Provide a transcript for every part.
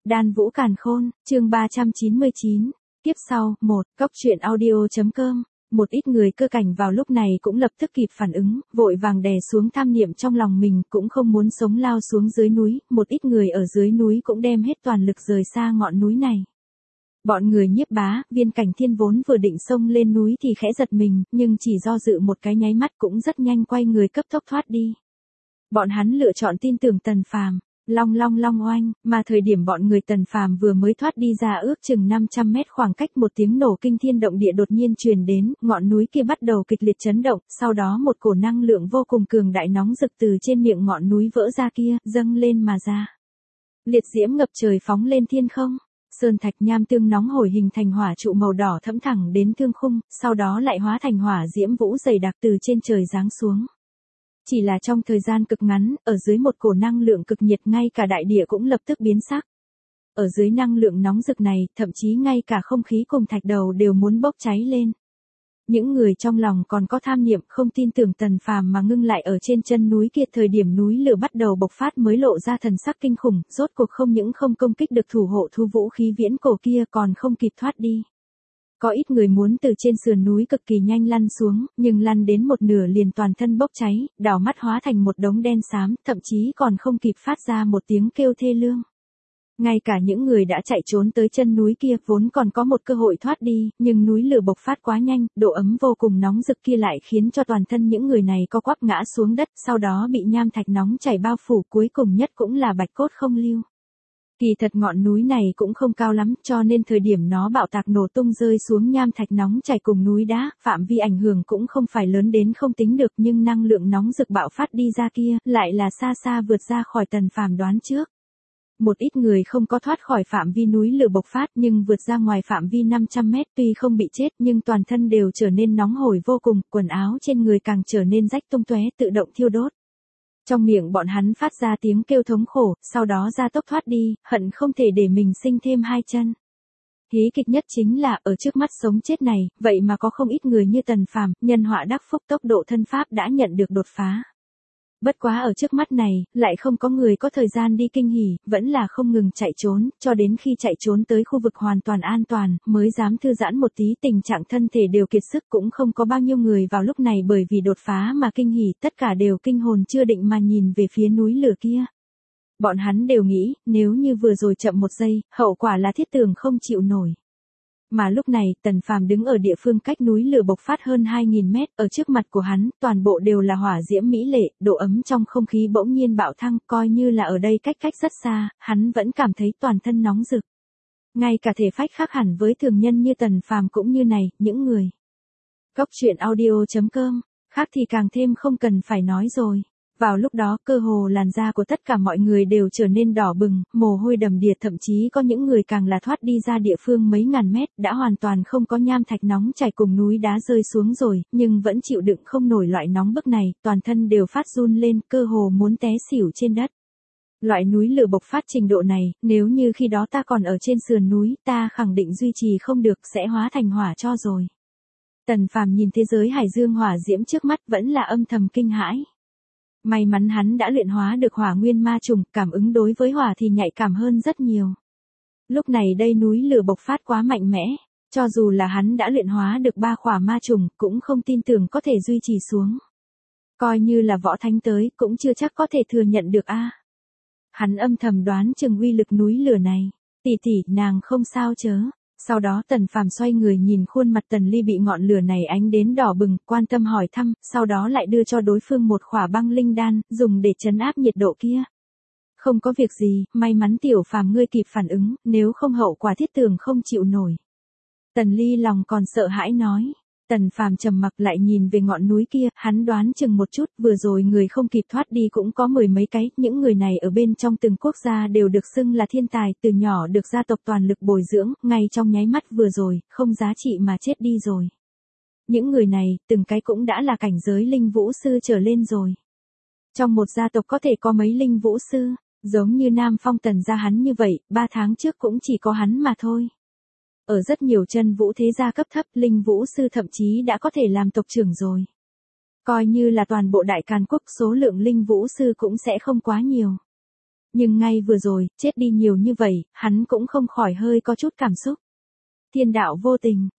Đan Vũ Càn Khôn, chương 399, tiếp sau, 1, Cốc truyện audio.com. Một ít người cơ cảnh vào lúc này cũng lập tức kịp phản ứng, vội vàng đè xuống tham niệm trong lòng mình, cũng không muốn sống lao xuống dưới núi, một ít người ở dưới núi cũng đem hết toàn lực rời xa ngọn núi này. Bọn người Nhiếp Bá, Viên Cảnh Thiên vốn vừa định xông lên núi thì khẽ giật mình, nhưng chỉ do dự một cái nháy mắt cũng rất nhanh quay người cấp tốc thoát đi. Bọn hắn lựa chọn tin tưởng Tần Phàm. Long long long oanh, mà thời điểm bọn người Tần Phàm vừa mới thoát đi ra ước chừng 500 mét khoảng cách, một tiếng nổ kinh thiên động địa đột nhiên truyền đến, ngọn núi kia bắt đầu kịch liệt chấn động, sau đó một cổ năng lượng vô cùng cường đại nóng rực từ trên miệng ngọn núi vỡ ra kia, dâng lên mà ra. Liệt diễm ngập trời phóng lên thiên không, sơn thạch nham tương nóng hổi hình thành hỏa trụ màu đỏ thẫm thẳng đến thương khung, sau đó lại hóa thành hỏa diễm vũ dày đặc từ trên trời giáng xuống. Chỉ là trong thời gian cực ngắn, ở dưới một cổ năng lượng cực nhiệt ngay cả đại địa cũng lập tức biến sắc. Ở dưới năng lượng nóng rực này, thậm chí ngay cả không khí cùng thạch đầu đều muốn bốc cháy lên. Những người trong lòng còn có tham niệm không tin tưởng Tần Phàm mà ngưng lại ở trên chân núi kia, thời điểm núi lửa bắt đầu bộc phát mới lộ ra thần sắc kinh khủng, rốt cuộc không những không công kích được thủ hộ thu vũ khí viễn cổ kia còn không kịp thoát đi. Có ít người muốn từ trên sườn núi cực kỳ nhanh lăn xuống, nhưng lăn đến một nửa liền toàn thân bốc cháy, đảo mắt hóa thành một đống đen xám, thậm chí còn không kịp phát ra một tiếng kêu thê lương. Ngay cả những người đã chạy trốn tới chân núi kia vốn còn có một cơ hội thoát đi, nhưng núi lửa bộc phát quá nhanh, độ ấm vô cùng nóng rực kia lại khiến cho toàn thân những người này co quắp ngã xuống đất, sau đó bị nham thạch nóng chảy bao phủ, cuối cùng nhất cũng là bạch cốt không lưu. Kỳ thật ngọn núi này cũng không cao lắm, cho nên thời điểm nó bạo tạc nổ tung rơi xuống nham thạch nóng chảy cùng núi đá, phạm vi ảnh hưởng cũng không phải lớn đến không tính được, nhưng năng lượng nóng rực bạo phát đi ra kia, lại là xa xa vượt ra khỏi Tần Phàm đoán trước. Một ít người không có thoát khỏi phạm vi núi lửa bộc phát nhưng vượt ra ngoài phạm vi 500 mét, tuy không bị chết nhưng toàn thân đều trở nên nóng hổi vô cùng, quần áo trên người càng trở nên rách tung tóe, tự động thiêu đốt. Trong miệng bọn hắn phát ra tiếng kêu thống khổ, sau đó ra tốc thoát đi, hận không thể để mình sinh thêm hai chân. Hí kịch nhất chính là, ở trước mắt sống chết này, vậy mà có không ít người như Tần Phàm, nhân họa đắc phúc, tốc độ thân pháp đã nhận được đột phá. Bất quá ở trước mắt này, lại không có người có thời gian đi kinh hỉ, vẫn là không ngừng chạy trốn, cho đến khi chạy trốn tới khu vực hoàn toàn an toàn, mới dám thư giãn một tí, tình trạng thân thể đều kiệt sức, cũng không có bao nhiêu người vào lúc này bởi vì đột phá mà kinh hỉ, tất cả đều kinh hồn chưa định mà nhìn về phía núi lửa kia. Bọn hắn đều nghĩ, nếu như vừa rồi chậm một giây, hậu quả là thiết tường không chịu nổi. Mà lúc này, Tần Phàm đứng ở địa phương cách núi lửa bộc phát hơn 2000 mét, ở trước mặt của hắn, toàn bộ đều là hỏa diễm mỹ lệ, độ ấm trong không khí bỗng nhiên bạo thăng, coi như là ở đây cách rất xa, hắn vẫn cảm thấy toàn thân nóng rực. Ngay cả thể phách khác hẳn với thường nhân như Tần Phàm cũng như này, những người. Cốc truyện audio.com, khác thì càng thêm không cần phải nói rồi. Vào lúc đó, cơ hồ làn da của tất cả mọi người đều trở nên đỏ bừng, mồ hôi đầm đìa, thậm chí có những người càng là thoát đi ra địa phương mấy ngàn mét, đã hoàn toàn không có nham thạch nóng chảy cùng núi đá rơi xuống rồi, nhưng vẫn chịu đựng không nổi loại nóng bức này, toàn thân đều phát run lên, cơ hồ muốn té xỉu trên đất. Loại núi lửa bộc phát trình độ này, nếu như khi đó ta còn ở trên sườn núi, ta khẳng định duy trì không được, sẽ hóa thành hỏa tro rồi. Tần Phàm nhìn thế giới hải dương hỏa diễm trước mắt vẫn là âm thầm kinh hãi. May mắn hắn đã luyện hóa được hỏa nguyên ma trùng, cảm ứng đối với hỏa thì nhạy cảm hơn rất nhiều. Lúc này đây núi lửa bộc phát quá mạnh mẽ, cho dù là hắn đã luyện hóa được 3 khỏa ma trùng, cũng không tin tưởng có thể duy trì xuống. Coi như là võ thánh tới, cũng chưa chắc có thể thừa nhận được a. Hắn âm thầm đoán chừng uy lực núi lửa này, tỷ tỷ, nàng không sao chớ. Sau đó Tần Phàm xoay người nhìn khuôn mặt Tần Ly bị ngọn lửa này ánh đến đỏ bừng, quan tâm hỏi thăm, sau đó lại đưa cho đối phương một khỏa băng linh đan, dùng để trấn áp nhiệt độ kia. Không có việc gì, may mắn tiểu Phàm ngươi kịp phản ứng, nếu không hậu quả thiết tường không chịu nổi. Tần Ly lòng còn sợ hãi nói. Tần Phàm trầm mặc lại nhìn về ngọn núi kia, hắn đoán chừng một chút, vừa rồi người không kịp thoát đi cũng có 10 mấy cái, những người này ở bên trong từng quốc gia đều được xưng là thiên tài, từ nhỏ được gia tộc toàn lực bồi dưỡng, ngay trong nháy mắt vừa rồi, không giá trị mà chết đi rồi. Những người này, từng cái cũng đã là cảnh giới linh vũ sư trở lên rồi. Trong một gia tộc có thể có mấy linh vũ sư, giống như Nam Phong Tần gia hắn như vậy, 3 tháng trước cũng chỉ có hắn mà thôi. Ở rất nhiều chân vũ thế gia cấp thấp, linh vũ sư thậm chí đã có thể làm tộc trưởng rồi. Coi như là toàn bộ Đại Càn Quốc, số lượng linh vũ sư cũng sẽ không quá nhiều. Nhưng ngay vừa rồi, chết đi nhiều như vậy, hắn cũng không khỏi hơi có chút cảm xúc. Thiên đạo vô tình,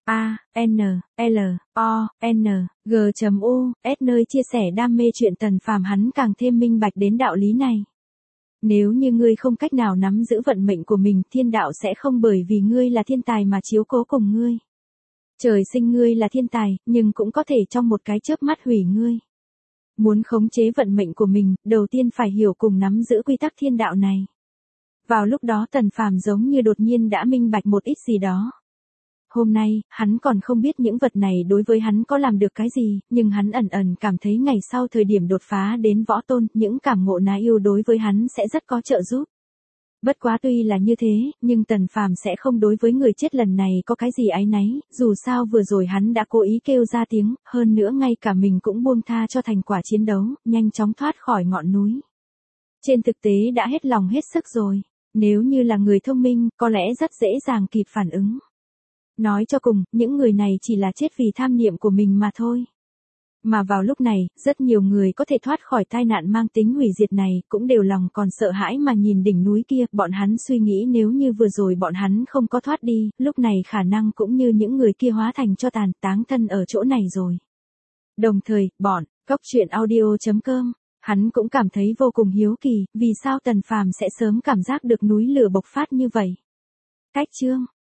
B-A-N-L-O-N-G.U, S nơi chia sẻ đam mê chuyện Tần Phàm hắn càng thêm minh bạch đến đạo lý này. Nếu như ngươi không cách nào nắm giữ vận mệnh của mình, thiên đạo sẽ không bởi vì ngươi là thiên tài mà chiếu cố cùng ngươi. Trời sinh ngươi là thiên tài, nhưng cũng có thể trong một cái chớp mắt hủy ngươi. Muốn khống chế vận mệnh của mình, đầu tiên phải hiểu cùng nắm giữ quy tắc thiên đạo này. Vào lúc đó Tần Phàm giống như đột nhiên đã minh bạch một ít gì đó. Hôm nay, hắn còn không biết những vật này đối với hắn có làm được cái gì, nhưng hắn ẩn ẩn cảm thấy ngày sau thời điểm đột phá đến võ tôn, những cảm ngộ ná yêu đối với hắn sẽ rất có trợ giúp. Bất quá tuy là như thế, nhưng Tần Phàm sẽ không đối với người chết lần này có cái gì áy náy, dù sao vừa rồi hắn đã cố ý kêu ra tiếng, hơn nữa ngay cả mình cũng buông tha cho thành quả chiến đấu, nhanh chóng thoát khỏi ngọn núi. Trên thực tế đã hết lòng hết sức rồi, nếu như là người thông minh, có lẽ rất dễ dàng kịp phản ứng. Nói cho cùng, những người này chỉ là chết vì tham niệm của mình mà thôi. Mà vào lúc này, rất nhiều người có thể thoát khỏi tai nạn mang tính hủy diệt này, cũng đều lòng còn sợ hãi mà nhìn đỉnh núi kia, bọn hắn suy nghĩ nếu như vừa rồi bọn hắn không có thoát đi, lúc này khả năng cũng như những người kia hóa thành tro tàn, táng thân ở chỗ này rồi. Đồng thời, Cóc Truyện Audio.com, hắn cũng cảm thấy vô cùng hiếu kỳ, vì sao Tần Phàm sẽ sớm cảm giác được núi lửa bộc phát như vậy. Cách chương